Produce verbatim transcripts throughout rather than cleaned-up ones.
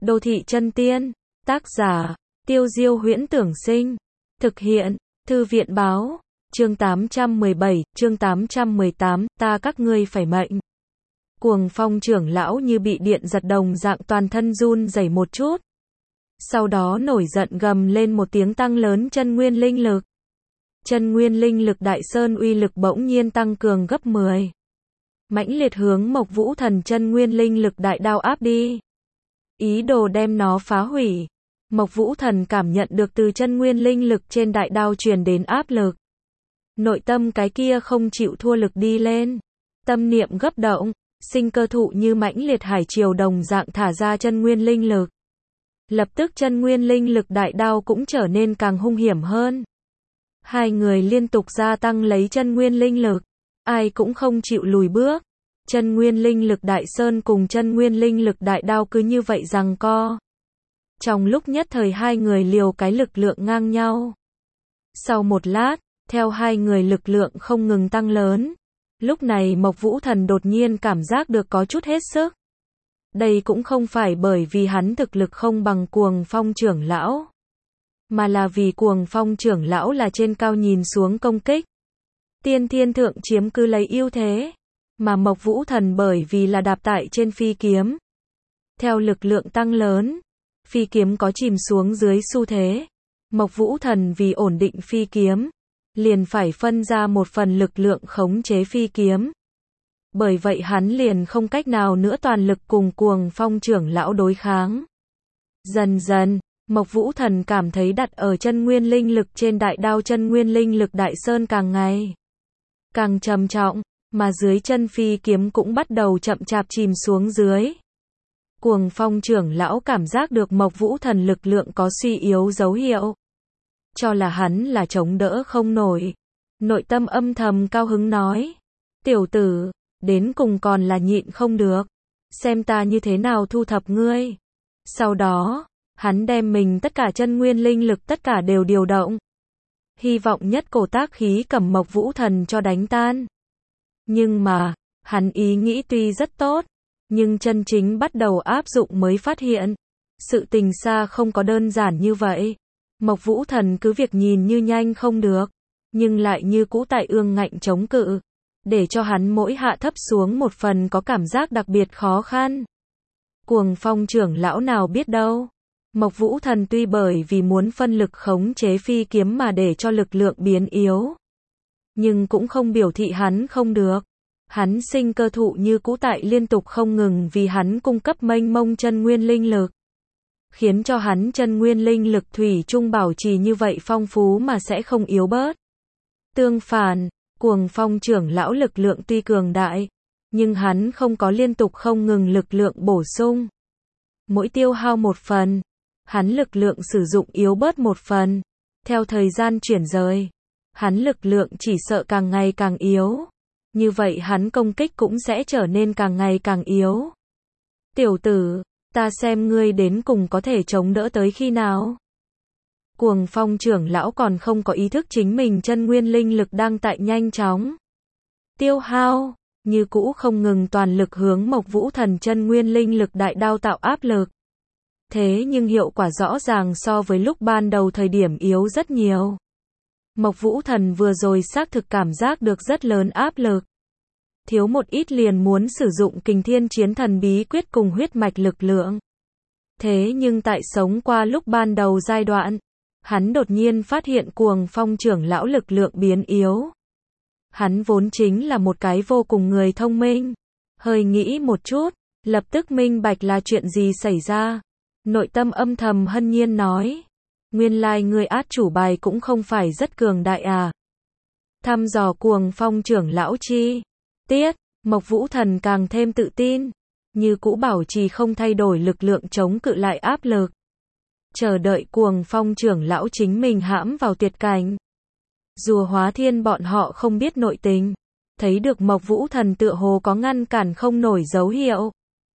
Đô thị chân tiên. Tác giả, Tiêu Diêu Huyễn Tưởng Sinh. Thực hiện, Thư viện báo. Chương tám trăm mười bảy, chương tám trăm mười tám, ta các ngươi phải mệnh. Cuồng Phong trưởng lão như bị điện giật đồng dạng toàn thân run rẩy một chút. Sau đó nổi giận gầm lên một tiếng tăng lớn chân nguyên linh lực. Chân nguyên linh lực Đại Sơn uy lực bỗng nhiên tăng cường gấp mười. Mãnh liệt hướng Mộc Vũ Thần chân nguyên linh lực đại đao áp đi. Ý đồ đem nó phá hủy. Mộc Vũ Thần cảm nhận được từ chân nguyên linh lực trên đại đao truyền đến áp lực. Nội tâm cái kia không chịu thua lực đi lên. Tâm niệm gấp động, sinh cơ thụ như mãnh liệt hải triều đồng dạng thả ra chân nguyên linh lực. Lập tức chân nguyên linh lực đại đao cũng trở nên càng hung hiểm hơn. Hai người liên tục gia tăng lấy chân nguyên linh lực. Ai cũng không chịu lùi bước. Chân nguyên linh lực Đại Sơn cùng chân nguyên linh lực đại đao cứ như vậy giằng co. Trong lúc nhất thời hai người liều cái lực lượng ngang nhau. Sau một lát, theo hai người lực lượng không ngừng tăng lớn. Lúc này Mộc Vũ Thần đột nhiên cảm giác được có chút hết sức. Đây cũng không phải bởi vì hắn thực lực không bằng Cuồng Phong trưởng lão. Mà là vì Cuồng Phong trưởng lão là trên cao nhìn xuống công kích. Tiên thiên thượng chiếm cứ lấy ưu thế. Mà Mộc Vũ Thần bởi vì là đạp tại trên phi kiếm. Theo lực lượng tăng lớn, phi kiếm có chìm xuống dưới xu thế. Mộc Vũ Thần vì ổn định phi kiếm, liền phải phân ra một phần lực lượng khống chế phi kiếm. Bởi vậy hắn liền không cách nào nữa toàn lực cùng Cuồng Phong trưởng lão đối kháng. Dần dần, Mộc Vũ Thần cảm thấy đặt ở chân nguyên linh lực trên đại đao chân nguyên linh lực Đại Sơn càng ngày càng trầm trọng, mà dưới chân phi kiếm cũng bắt đầu chậm chạp chìm xuống dưới. Cuồng Phong trưởng lão cảm giác được Mộc Vũ Thần lực lượng có suy yếu dấu hiệu. Cho là hắn là chống đỡ không nổi. Nội tâm âm thầm cao hứng nói. Tiểu tử, đến cùng còn là nhịn không được. Xem ta như thế nào thu thập ngươi. Sau đó, hắn đem mình tất cả chân nguyên linh lực tất cả đều điều động. Hy vọng nhất cổ tác khí cầm Mộc Vũ Thần cho đánh tan. Nhưng mà, hắn ý nghĩ tuy rất tốt, nhưng chân chính bắt đầu áp dụng mới phát hiện. Sự tình xa không có đơn giản như vậy. Mộc Vũ Thần cứ việc nhìn như nhanh không được, nhưng lại như cũ tại ương ngạnh chống cự. Để cho hắn mỗi hạ thấp xuống một phần có cảm giác đặc biệt khó khăn. Cuồng Phong trưởng lão nào biết đâu. Mộc Vũ Thần tuy bởi vì muốn phân lực khống chế phi kiếm mà để cho lực lượng biến yếu. Nhưng cũng không biểu thị hắn không được. Hắn sinh cơ thụ như cũ tại liên tục không ngừng vì hắn cung cấp mênh mông chân nguyên linh lực. Khiến cho hắn chân nguyên linh lực thủy chung bảo trì như vậy phong phú mà sẽ không yếu bớt. Tương phản, Cuồng Phong trưởng lão lực lượng tuy cường đại, nhưng hắn không có liên tục không ngừng lực lượng bổ sung. Mỗi tiêu hao một phần, hắn lực lượng sử dụng yếu bớt một phần. Theo thời gian chuyển rời, hắn lực lượng chỉ sợ càng ngày càng yếu. Như vậy hắn công kích cũng sẽ trở nên càng ngày càng yếu. Tiểu tử, ta xem ngươi đến cùng có thể chống đỡ tới khi nào. Cuồng Phong trưởng lão còn không có ý thức chính mình chân nguyên linh lực đang tại nhanh chóng tiêu hao, như cũ không ngừng toàn lực hướng Mộc Vũ Thần chân nguyên linh lực đại đao tạo áp lực. Thế nhưng hiệu quả rõ ràng so với lúc ban đầu thời điểm yếu rất nhiều. Mộc Vũ Thần vừa rồi xác thực cảm giác được rất lớn áp lực. Thiếu một ít liền muốn sử dụng Kình Thiên Chiến Thần bí quyết cùng huyết mạch lực lượng. Thế nhưng tại sống qua lúc ban đầu giai đoạn, hắn đột nhiên phát hiện Cuồng Phong trưởng lão lực lượng biến yếu. Hắn vốn chính là một cái vô cùng người thông minh. Hơi nghĩ một chút, lập tức minh bạch là chuyện gì xảy ra. Nội tâm âm thầm hân nhiên nói. Nguyên lai người át chủ bài cũng không phải rất cường đại à. Thăm dò Cuồng Phong trưởng lão chi tiết, Mộc Vũ Thần càng thêm tự tin. Như cũ bảo trì không thay đổi lực lượng chống cự lại áp lực. Chờ đợi Cuồng Phong trưởng lão chính mình hãm vào tuyệt cảnh. Rùa Hóa Thiên bọn họ không biết nội tình. Thấy được Mộc Vũ Thần tựa hồ có ngăn cản không nổi dấu hiệu.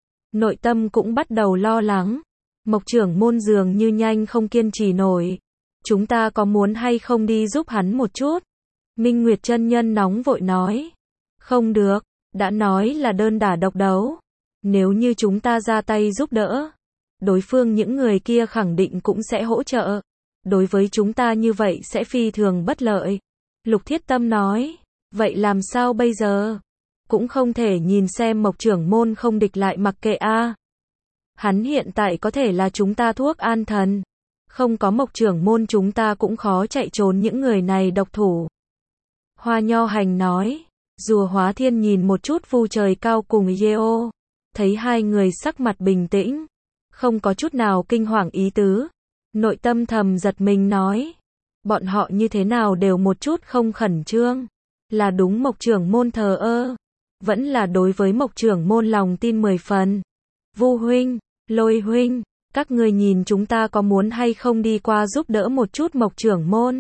Nội tâm cũng bắt đầu lo lắng. Mộc trưởng môn dường như nhanh không kiên trì nổi. Chúng ta có muốn hay không đi giúp hắn một chút? Minh Nguyệt chân nhân nóng vội nói. Không được, đã nói là đơn đả độc đấu. Nếu như chúng ta ra tay giúp đỡ, đối phương những người kia khẳng định cũng sẽ hỗ trợ. Đối với chúng ta như vậy sẽ phi thường bất lợi. Lục Thiết Tâm nói, vậy làm sao bây giờ? Cũng không thể nhìn xem Mộc trưởng môn không địch lại mặc kệ a. Hắn hiện tại có thể là chúng ta thuốc an thần. Không có Mộc trưởng môn chúng ta cũng khó chạy trốn những người này độc thủ. Hoa Nho Hành nói, Rùa Hóa Thiên nhìn một chút Vu Trời Cao cùng Yeo, thấy hai người sắc mặt bình tĩnh, không có chút nào kinh hoàng ý tứ. Nội tâm thầm giật mình nói, bọn họ như thế nào đều một chút không khẩn trương, là đúng Mộc trưởng môn thờ ơ, vẫn là đối với Mộc trưởng môn lòng tin mười phần. Vu huynh, Lôi huynh, các ngươi nhìn chúng ta có muốn hay không đi qua giúp đỡ một chút Mộc trưởng môn?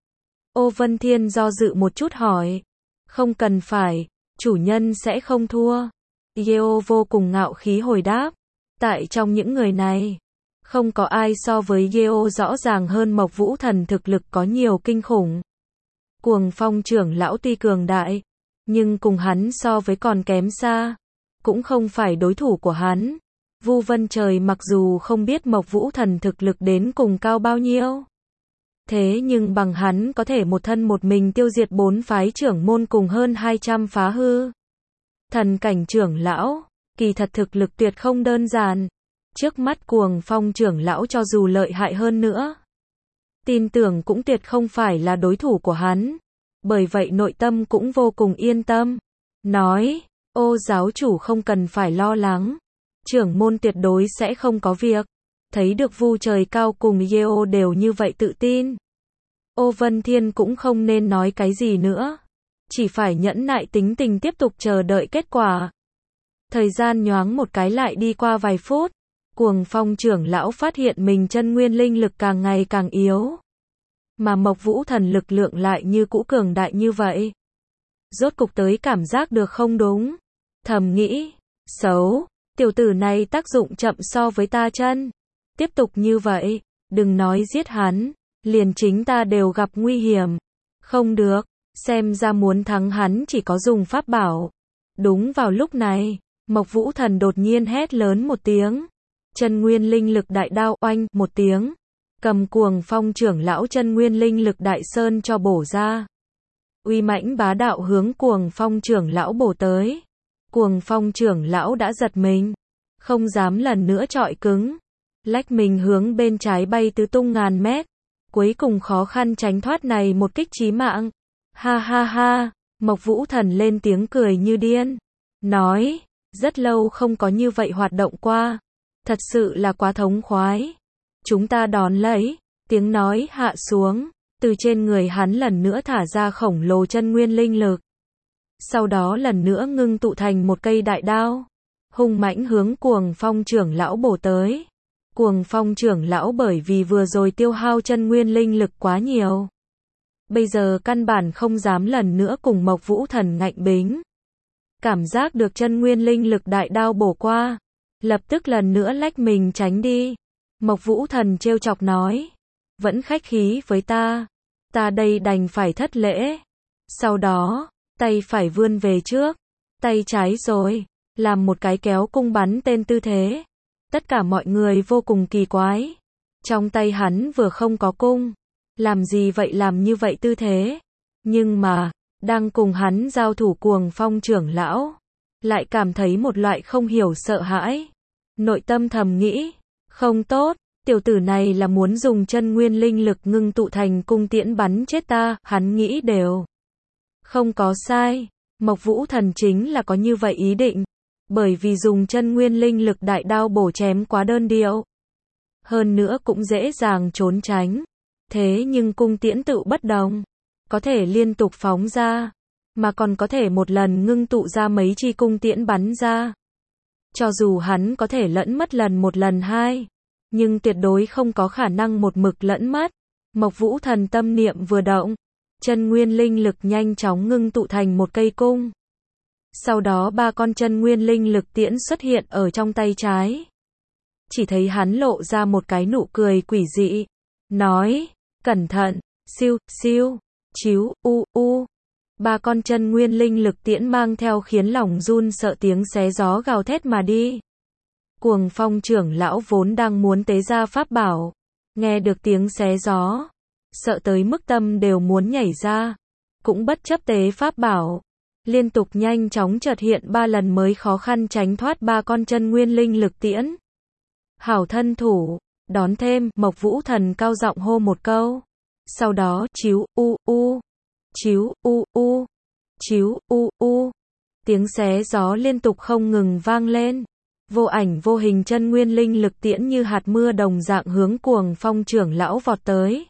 Ô Vân Thiên do dự một chút hỏi, không cần phải, chủ nhân sẽ không thua. Yeo vô cùng ngạo khí hồi đáp, tại trong những người này, không có ai so với Yeo rõ ràng hơn Mộc Vũ Thần thực lực có nhiều kinh khủng. Cuồng Phong trưởng lão tuy cường đại, nhưng cùng hắn so với còn kém xa, cũng không phải đối thủ của hắn. Vu Vân Trời mặc dù không biết Mộc Vũ Thần thực lực đến cùng cao bao nhiêu, thế nhưng bằng hắn có thể một thân một mình tiêu diệt bốn phái trưởng môn cùng hơn hai trăm phá hư thần cảnh trưởng lão, kỳ thật thực lực tuyệt không đơn giản. Trước mắt Cuồng Phong trưởng lão cho dù lợi hại hơn nữa, tin tưởng cũng tuyệt không phải là đối thủ của hắn. Bởi vậy nội tâm cũng vô cùng yên tâm. Nói, ô giáo chủ không cần phải lo lắng. Trưởng môn tuyệt đối sẽ không có việc. Thấy được Vu Trời Cao cùng Yeo đều như vậy tự tin. Ô Vân Thiên cũng không nên nói cái gì nữa. Chỉ phải nhẫn nại tính tình tiếp tục chờ đợi kết quả. Thời gian nhoáng một cái lại đi qua vài phút. Cuồng Phong trưởng lão phát hiện mình chân nguyên linh lực càng ngày càng yếu. Mà Mộc Vũ Thần lực lượng lại như cũ cường đại như vậy. Rốt cục tới cảm giác được không đúng. Thầm nghĩ, xấu, tiểu tử này tác dụng chậm so với ta chân. Tiếp tục như vậy, đừng nói giết hắn, liền chính ta đều gặp nguy hiểm. Không được, xem ra muốn thắng hắn chỉ có dùng pháp bảo. Đúng vào lúc này, Mộc Vũ Thần đột nhiên hét lớn một tiếng. Chân nguyên linh lực đại đao oanh một tiếng. Cầm Cuồng Phong trưởng lão chân nguyên linh lực đại sơn cho bổ ra. Uy mãnh bá đạo hướng Cuồng Phong trưởng lão bổ tới. Cuồng Phong trưởng lão đã giật mình, không dám lần nữa chọi cứng. Lách mình hướng bên trái bay tứ tung ngàn mét. Cuối cùng khó khăn tránh thoát này một kích chí mạng. Ha ha ha, Mộc Vũ Thần lên tiếng cười như điên. Nói, rất lâu không có như vậy hoạt động qua. Thật sự là quá thống khoái. Chúng ta đón lấy, tiếng nói hạ xuống, từ trên người hắn lần nữa thả ra khổng lồ chân nguyên linh lực. Sau đó lần nữa ngưng tụ thành một cây đại đao, hung mãnh hướng Cuồng Phong trưởng lão bổ tới. Cuồng Phong trưởng lão bởi vì vừa rồi tiêu hao chân nguyên linh lực quá nhiều, bây giờ căn bản không dám lần nữa cùng Mộc Vũ Thần ngạnh bính. Cảm giác được chân nguyên linh lực đại đao bổ qua, lập tức lần nữa lách mình tránh đi. Mộc Vũ Thần trêu chọc nói, vẫn khách khí với ta, ta đây đành phải thất lễ. Sau đó, tay phải vươn về trước, tay trái rồi, làm một cái kéo cung bắn tên tư thế. Tất cả mọi người vô cùng kỳ quái. Trong tay hắn vừa không có cung, làm gì vậy làm như vậy tư thế. Nhưng mà, đang cùng hắn giao thủ Cuồng Phong trưởng lão, lại cảm thấy một loại không hiểu sợ hãi. Nội tâm thầm nghĩ, không tốt, tiểu tử này là muốn dùng chân nguyên linh lực ngưng tụ thành cung tiễn bắn chết ta, hắn nghĩ đều không có sai. Mộc Vũ Thần chính là có như vậy ý định, bởi vì dùng chân nguyên linh lực đại đao bổ chém quá đơn điệu, hơn nữa cũng dễ dàng trốn tránh. Thế nhưng cung tiễn tự bất đồng, có thể liên tục phóng ra, mà còn có thể một lần ngưng tụ ra mấy chi cung tiễn bắn ra. Cho dù hắn có thể lẫn mất lần một lần hai, nhưng tuyệt đối không có khả năng một mực lẫn mất. Mộc Vũ Thần tâm niệm vừa động, chân nguyên linh lực nhanh chóng ngưng tụ thành một cây cung. Sau đó ba con chân nguyên linh lực tiễn xuất hiện ở trong tay trái. Chỉ thấy hắn lộ ra một cái nụ cười quỷ dị, nói, cẩn thận, siêu, siêu, chíu, u, u. Ba con chân nguyên linh lực tiễn mang theo khiến lòng run sợ tiếng xé gió gào thét mà đi. Cuồng Phong trưởng lão vốn đang muốn tế ra pháp bảo, nghe được tiếng xé gió, sợ tới mức tâm đều muốn nhảy ra, cũng bất chấp tế pháp bảo, liên tục nhanh chóng chợt hiện ba lần mới khó khăn tránh thoát ba con chân nguyên linh lực tiễn. Hảo thân thủ, đón thêm, Mộc Vũ Thần cao giọng hô một câu. Sau đó, chíu, u, u, chíu, u, u, chíu, u, u. Tiếng xé gió liên tục không ngừng vang lên. Vô ảnh vô hình chân nguyên linh lực tiễn như hạt mưa đồng dạng hướng Cuồng Phong trưởng lão vọt tới.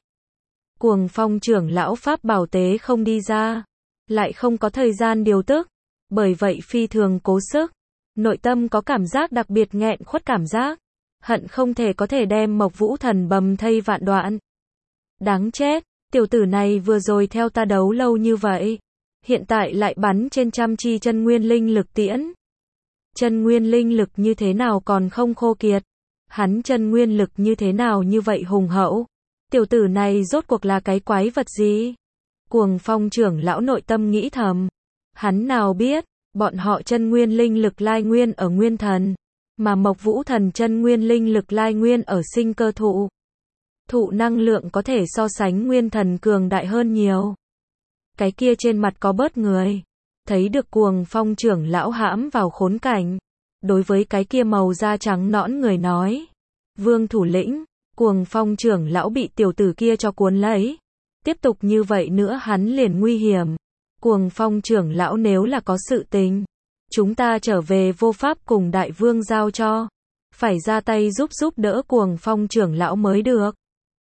Cuồng Phong trưởng lão pháp bảo tế không đi ra, lại không có thời gian điều tức, bởi vậy phi thường cố sức. Nội tâm có cảm giác đặc biệt nghẹn khuất cảm giác, hận không thể có thể đem Mộc Vũ Thần bầm thây vạn đoạn. Đáng chết, tiểu tử này vừa rồi theo ta đấu lâu như vậy, hiện tại lại bắn trên trăm chi chân nguyên linh lực tiễn. Chân nguyên linh lực như thế nào còn không khô kiệt, hắn chân nguyên lực như thế nào như vậy hùng hậu, tiểu tử này rốt cuộc là cái quái vật gì? Cuồng Phong trưởng lão nội tâm nghĩ thầm, hắn nào biết, bọn họ chân nguyên linh lực lai nguyên ở nguyên thần, mà Mộc Vũ Thần chân nguyên linh lực lai nguyên ở sinh cơ thụ. Thụ năng lượng có thể so sánh nguyên thần cường đại hơn nhiều. Cái kia trên mặt có bớt người, thấy được Cuồng Phong trưởng lão hãm vào khốn cảnh, đối với cái kia màu da trắng nõn người nói, Vương thủ lĩnh, Cuồng Phong trưởng lão bị tiểu tử kia cho cuốn lấy, tiếp tục như vậy nữa hắn liền nguy hiểm. Cuồng Phong trưởng lão nếu là có sự tình, chúng ta trở về vô pháp cùng đại vương giao cho, phải ra tay giúp giúp đỡ Cuồng Phong trưởng lão mới được.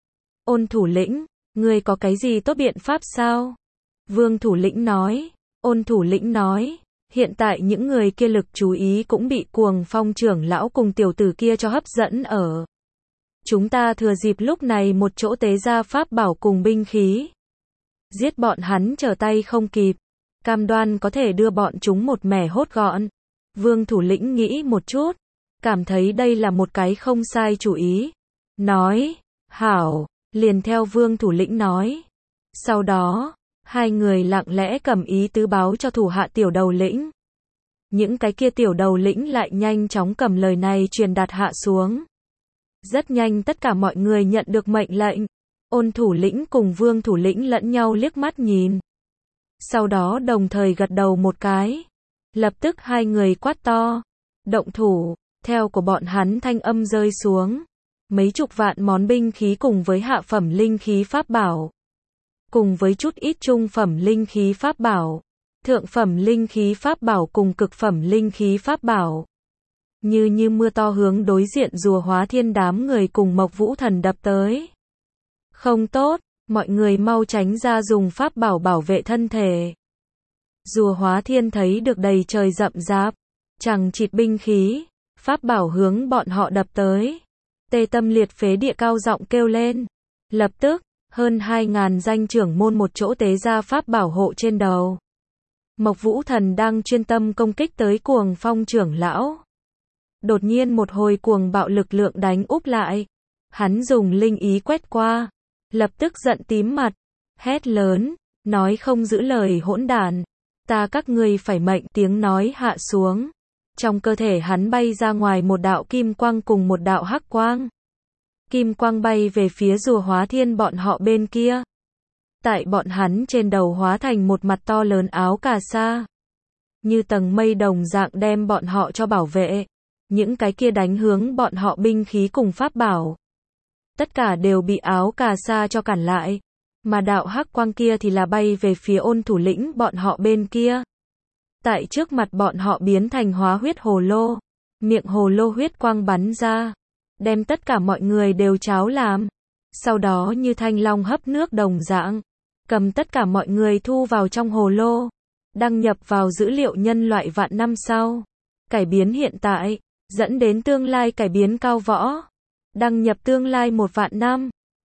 Ôn thủ lĩnh, ngươi có cái gì tốt biện pháp sao? Vương thủ lĩnh nói. Ôn thủ lĩnh nói, hiện tại những người kia lực chú ý cũng bị Cuồng Phong trưởng lão cùng tiểu tử kia cho hấp dẫn ở. Chúng ta thừa dịp lúc này một chỗ tế ra pháp bảo cùng binh khí, giết bọn hắn trở tay không kịp, cam đoan có thể đưa bọn chúng một mẻ hốt gọn. Vương thủ lĩnh nghĩ một chút, cảm thấy đây là một cái không sai chủ ý, nói, hảo, liền theo Vương thủ lĩnh nói. Sau đó, hai người lặng lẽ cầm ý tứ báo cho thủ hạ tiểu đầu lĩnh. Những cái kia tiểu đầu lĩnh lại nhanh chóng cầm lời này truyền đạt hạ xuống. Rất nhanh tất cả mọi người nhận được mệnh lệnh. Ôn thủ lĩnh cùng Vương thủ lĩnh lẫn nhau liếc mắt nhìn. Sau đó đồng thời gật đầu một cái. Lập tức hai người quát to. Động thủ, theo của bọn hắn thanh âm rơi xuống. Mấy chục vạn món binh khí cùng với hạ phẩm linh khí pháp bảo. Cùng với chút ít trung phẩm linh khí pháp bảo, thượng phẩm linh khí pháp bảo cùng cực phẩm linh khí pháp bảo. Như như mưa to hướng đối diện rùa hóa thiên đám người cùng Mộc Vũ Thần đập tới. Không tốt, mọi người mau tránh ra dùng pháp bảo bảo vệ thân thể. Rùa hóa thiên thấy được đầy trời rậm rạp, chằng chịt binh khí, pháp bảo hướng bọn họ đập tới. Tê tâm liệt phế địa cao giọng kêu lên. Lập tức, hơn hai ngàn danh trưởng môn một chỗ tế ra pháp bảo hộ trên đầu. Mộc Vũ Thần đang chuyên tâm công kích tới Cuồng Phong trưởng lão. Đột nhiên một hồi cuồng bạo lực lượng đánh úp lại. Hắn dùng linh ý quét qua, lập tức giận tím mặt, hét lớn, nói không giữ lời hỗn đản, ta các ngươi phải mệnh. Tiếng nói hạ xuống, trong cơ thể hắn bay ra ngoài một đạo kim quang cùng một đạo hắc quang. Kim quang bay về phía rùa hóa thiên bọn họ bên kia. Tại bọn hắn trên đầu hóa thành một mặt to lớn áo cà sa. Như tầng mây đồng dạng đem bọn họ cho bảo vệ. Những cái kia đánh hướng bọn họ binh khí cùng pháp bảo. Tất cả đều bị áo cà sa cho cản lại. Mà đạo hắc quang kia thì là bay về phía ôn thủ lĩnh bọn họ bên kia. Tại trước mặt bọn họ biến thành hóa huyết hồ lô. Miệng hồ lô huyết quang bắn ra. Đem tất cả mọi người đều cháo làm. Sau đó như thanh long hấp nước đồng dạng. Cầm tất cả mọi người thu vào trong hồ lô. Đăng nhập vào dữ liệu nhân loại vạn năm sau. Cải biến hiện tại. Dẫn đến tương lai cải biến cao võ. Đăng nhập tương lai một vạn năm.